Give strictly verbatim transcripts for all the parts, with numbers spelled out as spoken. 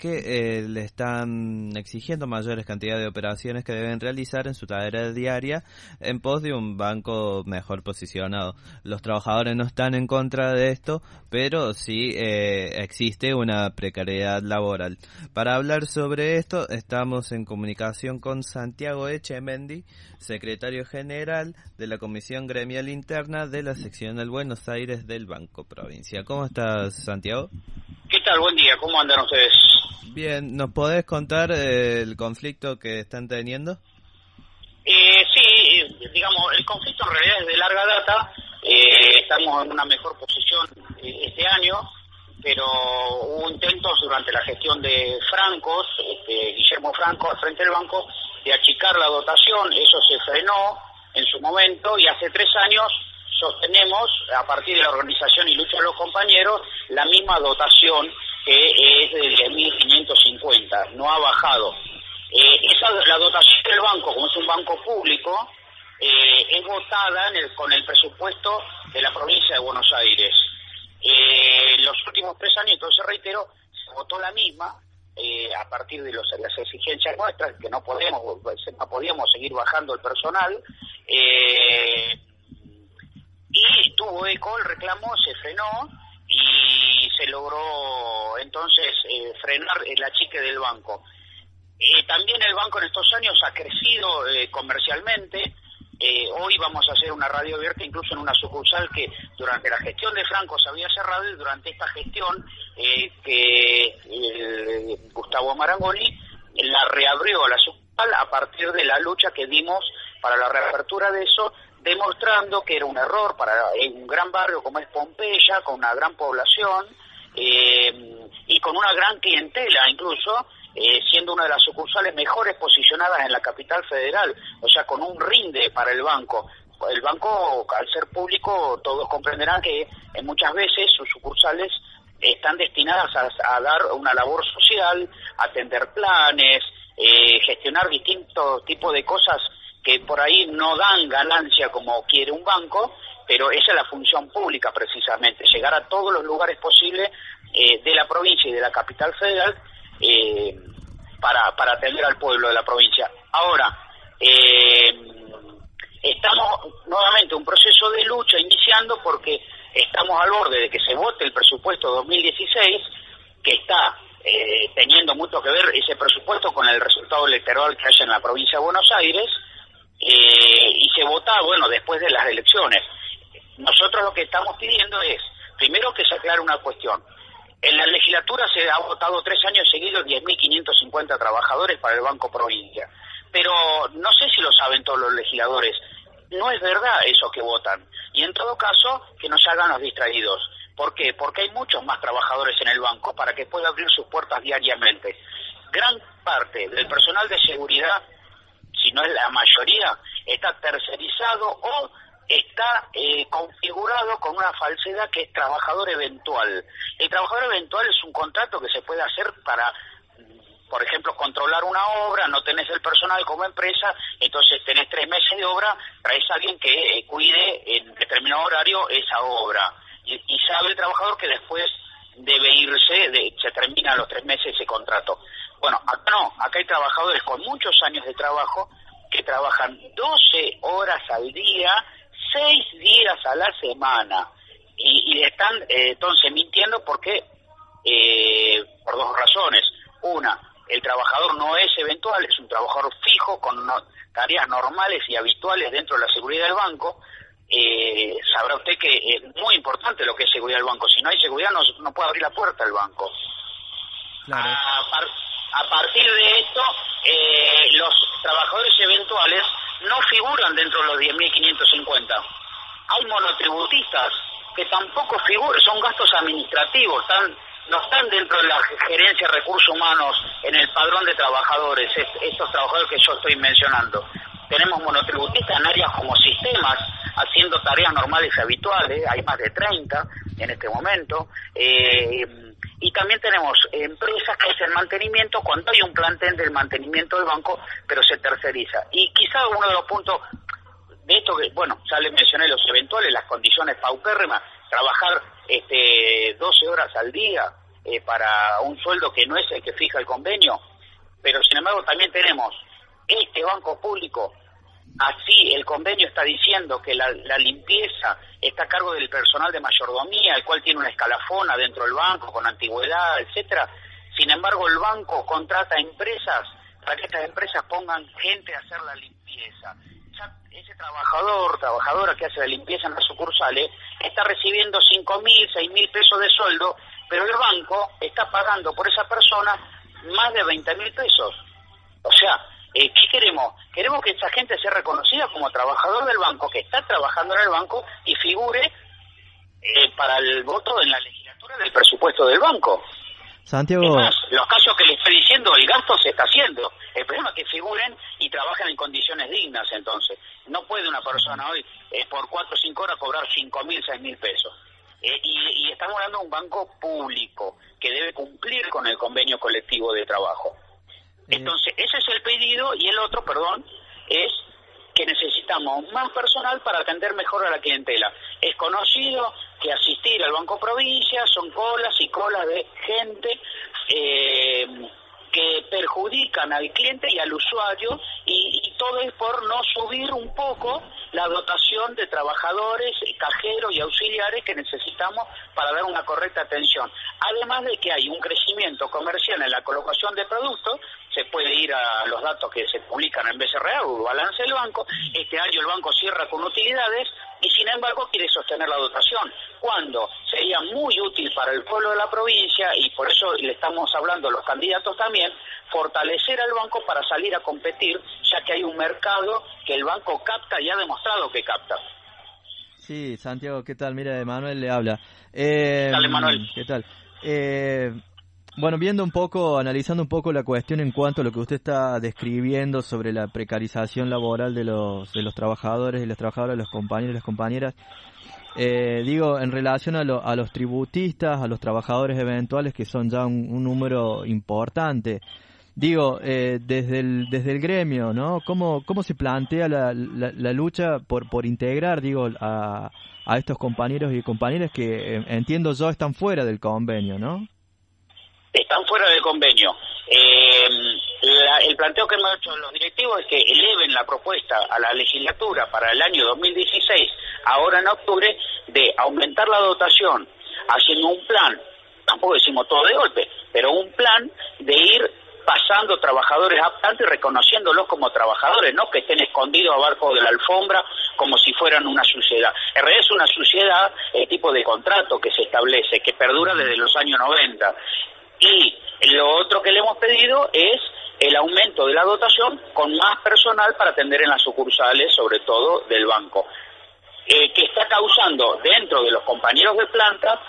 que eh, le están exigiendo mayores cantidades de operaciones que deben realizar en su tarea diaria en pos de un banco mejor posicionado. Los trabajadores no están en contra de esto, pero sí eh, existe una precariedad laboral. Para hablar sobre esto estamos en comunicación con Santiago Echemendi, secretario general de la Comisión Gremial Interna de la Seccional Buenos Aires del Banco Provincia. ¿Cómo estás, Santiago? ¿Qué tal? Buen día. ¿Cómo andan ustedes? Bien. ¿Nos podés contar eh, el conflicto que están teniendo? Eh, sí, digamos, el conflicto en realidad es de larga data. Eh, estamos en una mejor posición eh, este año, pero hubo intentos durante la gestión de Francos, este, Guillermo Franco, al frente del banco, de achicar la dotación. Eso se frenó en su momento y hace tres años sostenemos, a partir de la organización y lucha de los compañeros, la misma dotación que es de diez mil quinientos cincuenta, no ha bajado. Eh, esa, la dotación del banco, como es un banco público, eh, es votada en el, con el presupuesto de la provincia de Buenos Aires. Eh, los últimos tres años, entonces reitero, se votó la misma, eh, a partir de, los, de las exigencias nuestras, que no podemos, no podíamos seguir bajando el personal, eh, y tuvo eco, el reclamo se frenó y se logró entonces eh, frenar el achique del banco. Eh, también el banco en estos años ha crecido eh, comercialmente. Eh, hoy vamos a hacer una radio abierta incluso en una sucursal que durante la gestión de Franco se había cerrado, y durante esta gestión eh, que eh, Gustavo Marangoni la reabrió la sucursal a partir de la lucha que dimos para la reapertura de eso, demostrando que era un error para un gran barrio como es Pompeya, con una gran población eh, y con una gran clientela incluso, eh, siendo una de las sucursales mejores posicionadas en la capital federal, o sea, con un rinde para el banco. El banco, al ser público, todos comprenderán que en muchas veces sus sucursales están destinadas a, a dar una labor social, atender planes, eh, gestionar distintos tipos de cosas que por ahí no dan ganancia como quiere un banco, pero esa es la función pública precisamente, llegar a todos los lugares posibles eh, de la provincia y de la capital federal eh, para, para atender al pueblo de la provincia. Ahora, eh, estamos nuevamente en un proceso de lucha iniciando porque estamos al borde de que se vote el presupuesto dos mil dieciséis, que está eh, teniendo mucho que ver ese presupuesto con el resultado electoral que haya en la provincia de Buenos Aires, Eh, y se vota, bueno, después de las elecciones. Nosotros lo que estamos pidiendo es, primero, que se aclare una cuestión. En la legislatura se ha votado tres años seguidos diez mil quinientos cincuenta trabajadores para el Banco Provincia, pero no sé si lo saben todos los legisladores, no es verdad eso que votan, y en todo caso, que no se hagan los distraídos. ¿Por qué? Porque hay muchos más trabajadores en el banco para que pueda abrir sus puertas diariamente. Gran parte del personal de seguridad, si no es la mayoría, está tercerizado o está eh, configurado con una falsedad que es trabajador eventual. El trabajador eventual es un contrato que se puede hacer para, por ejemplo, controlar una obra, no tenés el personal como empresa, entonces tenés tres meses de obra, traes a alguien que eh, cuide en determinado horario esa obra. Y, y sabe el trabajador que después debe irse, de, se termina los tres meses ese contrato. Bueno, acá no, acá hay trabajadores con muchos años de trabajo que trabajan doce horas al día, seis días a la semana, y, y le están eh, entonces mintiendo porque, eh, por dos razones. Una, el trabajador no es eventual, es un trabajador fijo con no, tareas normales y habituales dentro de la seguridad del banco. Eh, sabrá usted que es muy importante lo que es seguridad del banco. Si no hay seguridad no, no puede abrir la puerta del banco. Claro. A, par, a partir de esto, eh, los trabajadores eventuales no figuran dentro de los diez mil quinientos cincuenta. Hay monotributistas que tampoco figuran, son gastos administrativos, están, no están dentro de la gerencia de recursos humanos en el padrón de trabajadores, est, estos trabajadores que yo estoy mencionando. Tenemos monotributistas en áreas como sistemas, haciendo tareas normales y habituales, hay más de treinta en este momento, eh, y también tenemos empresas que hacen mantenimiento cuando hay un plantel del mantenimiento del banco, pero se terceriza. Y quizá uno de los puntos de esto que, bueno, ya les mencioné los eventuales, las condiciones paupérrimas, trabajar este doce horas al día, eh, para un sueldo que no es el que fija el convenio, pero sin embargo también tenemos este banco público. Así el convenio está diciendo que la, la limpieza está a cargo del personal de mayordomía, el cual tiene una escalafona dentro del banco con antigüedad, etcétera. Sin embargo, el banco contrata empresas para que estas empresas pongan gente a hacer la limpieza. Ya ese trabajador, trabajadora que hace la limpieza en las sucursales, está recibiendo cinco mil, seis mil pesos de sueldo, pero el banco está pagando por esa persona más de veinte mil pesos. O sea, Eh, ¿qué queremos? Queremos que esa gente sea reconocida como trabajador del banco, que está trabajando en el banco y figure eh, para el voto en la legislatura del presupuesto del banco. Santiago... Es más, los casos que le estoy diciendo, el gasto se está haciendo. El problema es que figuren y trabajen en condiciones dignas, entonces. No puede una persona hoy eh, por cuatro o cinco horas cobrar cinco mil, seis mil pesos. Eh, y, y estamos hablando de un banco público que debe cumplir con el convenio colectivo de trabajo. Entonces, ese es el pedido, y el otro, perdón, es que necesitamos más personal para atender mejor a la clientela. Es conocido que asistir al Banco Provincia son colas y colas de gente eh, que perjudican al cliente y al usuario, y, y todo es por no subir un poco la dotación de trabajadores, cajeros y auxiliares que necesitamos para dar una correcta atención. Además de que hay un crecimiento comercial en la colocación de productos, se puede ir a los datos que se publican en B C R A o balance del banco. Este año el banco cierra con utilidades y sin embargo quiere sostener la dotación, cuando sería muy útil para el pueblo de la provincia, y por eso le estamos hablando a los candidatos también, fortalecer al banco para salir a competir, ya que hay un mercado que el banco capta y ha demostrado que capta. Sí, Santiago, ¿qué tal? Mira, Manuel le habla. Eh, Dale, Manuel. ¿Qué tal? Eh... Bueno, viendo un poco, analizando un poco la cuestión en cuanto a lo que usted está describiendo sobre la precarización laboral de los de los trabajadores y las trabajadoras, los compañeros y las compañeras, eh, digo, en relación a, lo, a los tributistas, a los trabajadores eventuales, que son ya un, un número importante, digo, eh, desde el desde el gremio, ¿no? ¿Cómo cómo se plantea la, la, la lucha por por integrar, digo, a, a estos compañeros y compañeras que eh, entiendo yo están fuera del convenio, ¿no? Están fuera del convenio. Eh, la, el planteo que hemos hecho los directivos es que eleven la propuesta a la legislatura para el año dos mil dieciséis, ahora en octubre, de aumentar la dotación, haciendo un plan, tampoco decimos todo de golpe, pero un plan de ir pasando trabajadores aptantes y reconociéndolos como trabajadores, no que estén escondidos abajo de la alfombra como si fueran una suciedad. En realidad es una suciedad el tipo de contrato que se establece, que perdura desde los años noventa. Y lo otro que le hemos pedido es el aumento de la dotación con más personal para atender en las sucursales, sobre todo del banco, eh, que está causando dentro de los compañeros de planta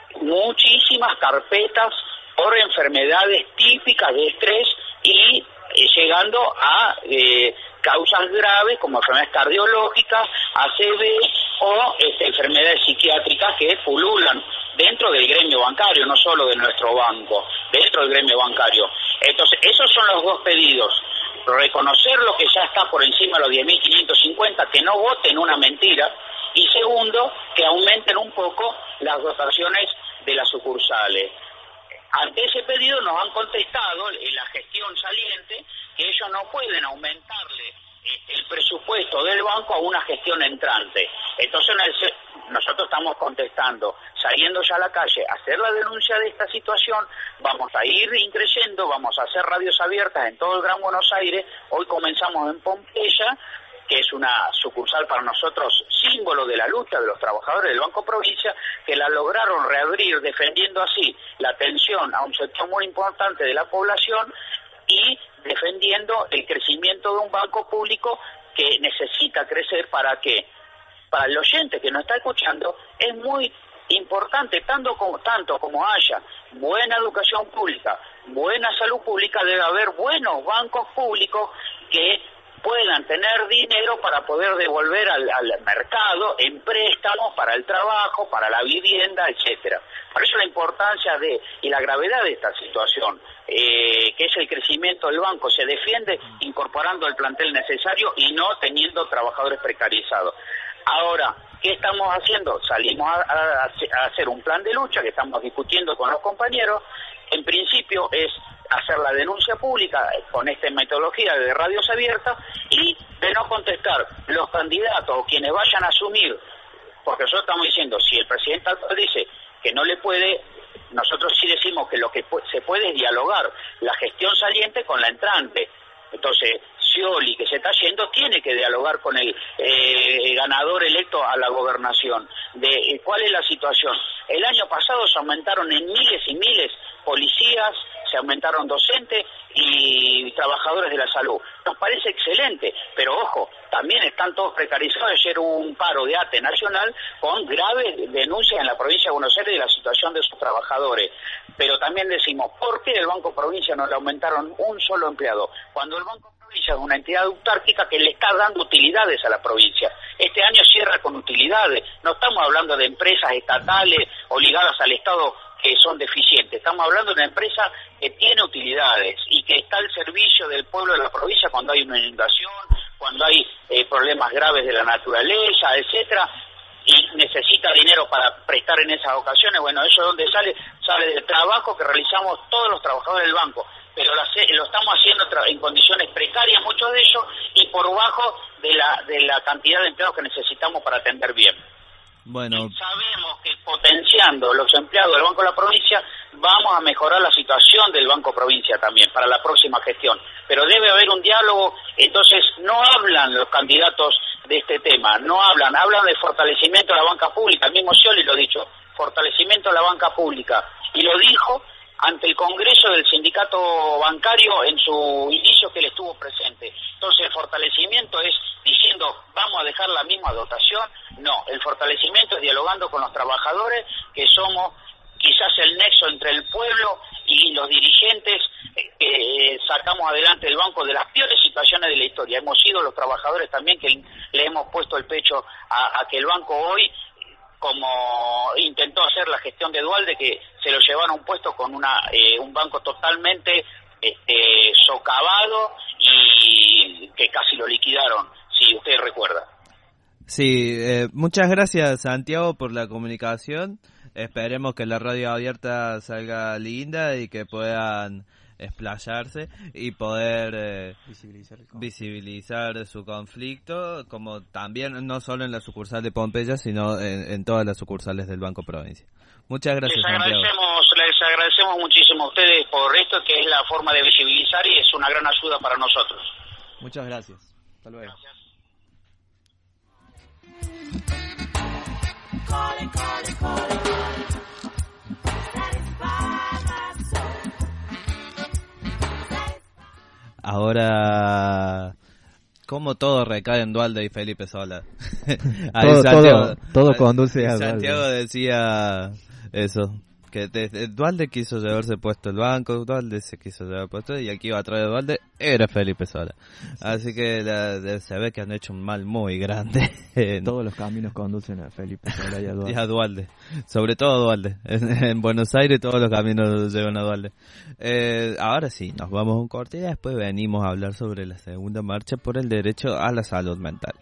muchísimas carpetas por enfermedades típicas de estrés y eh, llegando a eh, causas graves como enfermedades cardiológicas, A C V o este, enfermedades psiquiátricas que pululan dentro del gremio bancario, no solo de nuestro banco, dentro del gremio bancario. Entonces, esos son los dos pedidos. Reconocer lo que ya está por encima de los diez mil quinientos cincuenta, que no voten una mentira, y segundo, que aumenten un poco las dotaciones de las sucursales. Ante ese pedido nos han contestado en la gestión saliente que ellos no pueden aumentarle el presupuesto del banco a una gestión entrante. Entonces nosotros estamos contestando, saliendo ya a la calle a hacer la denuncia de esta situación. Vamos a ir increyendo, vamos a hacer radios abiertas en todo el Gran Buenos Aires. Hoy comenzamos en Pompeya, que es una sucursal para nosotros símbolo de la lucha de los trabajadores del Banco Provincia, que la lograron reabrir defendiendo así la atención a un sector muy importante de la población y defendiendo el crecimiento de un banco público que necesita crecer. ¿Para qué? Para el oyente que nos está escuchando es muy importante, tanto como, tanto como haya buena educación pública, buena salud pública, debe haber buenos bancos públicos que puedan tener dinero para poder devolver al, al mercado en préstamos para el trabajo, para la vivienda, etcétera. Por eso la importancia de y la gravedad de esta situación, eh, que es el crecimiento del banco, se defiende incorporando el plantel necesario y no teniendo trabajadores precarizados. Ahora, ¿qué estamos haciendo? Salimos a, a, a hacer un plan de lucha que estamos discutiendo con los compañeros. En principio es hacer la denuncia pública con esta metodología de radios abiertas y de no contestar los candidatos o quienes vayan a asumir, porque nosotros estamos diciendo, si el presidente actual dice que no le puede, nosotros sí decimos que lo que se puede es dialogar la gestión saliente con la entrante. Entonces, Scioli, que se está yendo, tiene que dialogar con el eh, ganador electo a la gobernación de eh, cuál es la situación. El año pasado se aumentaron en miles y miles policías, se aumentaron docentes y trabajadores de la salud. Nos parece excelente, pero ojo, también están todos precarizados. Ayer hubo un paro de A T E nacional con graves denuncias en la provincia de Buenos Aires de la situación de sus trabajadores. Pero también decimos, ¿por qué el Banco Provincia no le aumentaron un solo empleado? Cuando el Banco Provincia es una entidad autárquica que le está dando utilidades a la provincia. Este año cierra con utilidades. No estamos hablando de empresas estatales o ligadas al Estado que son deficientes. Estamos hablando de una empresa que tiene utilidades y que está al servicio del pueblo de la provincia cuando hay una inundación, cuando hay eh, problemas graves de la naturaleza, etcétera, y necesita dinero para prestar en esas ocasiones. Bueno, eso es donde sale, sale del trabajo que realizamos todos los trabajadores del banco, pero lo, lo estamos haciendo en condiciones precarias, muchos de ellos, y por bajo de la, de la cantidad de empleados que necesitamos para atender bien. Bueno, y sabemos que potenciando los empleados del Banco de la Provincia vamos a mejorar la situación del Banco Provincia también para la próxima gestión, pero debe haber un diálogo. Entonces no hablan los candidatos de este tema, no hablan, hablan de fortalecimiento de la banca pública. El mismo Scioli lo ha dicho, fortalecimiento de la banca pública, y lo dijo ante el Congreso del Sindicato Bancario en su inicio, que él estuvo presente. Entonces el fortalecimiento es diciendo vamos a dejar la misma dotación. No, el fortalecimiento es dialogando con los trabajadores, que somos quizás el nexo entre el pueblo y los dirigentes que eh, sacamos adelante el banco de las peores situaciones de la historia. Hemos sido los trabajadores también que le hemos puesto el pecho a, a que el banco hoy, como intentó hacer la gestión de Duhalde, que se lo llevaron a un puesto con una eh, un banco totalmente este, socavado y que casi lo liquidaron, si usted recuerda. Sí, eh, muchas gracias, Santiago, por la comunicación. Esperemos que la radio abierta salga linda y que puedan explayarse y poder eh, visibilizar, visibilizar su conflicto, como también no solo en la sucursal de Pompeya, sino en, en todas las sucursales del Banco Provincia. Muchas gracias, les agradecemos, Santiago. Les agradecemos muchísimo a ustedes por esto, que es la forma de visibilizar y es una gran ayuda para nosotros. Muchas gracias. Hasta luego. Gracias. Calling, calling, calling, calling. Ahora, como todo recae en Duhalde y Felipe Solá. todo, todo, todo conduce a Santiago Duhalde. Decía eso, que desde Duhalde quiso llevarse puesto el banco, Duhalde se quiso llevar puesto, y aquí iba a traer Duhalde, era Felipe Solá. Así que la, de, se ve que han hecho un mal muy grande. En, todos los caminos conducen a Felipe Solá y a Duhalde. Y a Duhalde, sobre todo a Duhalde. En, en Buenos Aires todos los caminos llevan a Duhalde. Eh, ahora sí, nos vamos a un corte y después venimos a hablar sobre la segunda marcha por el derecho a la salud mental.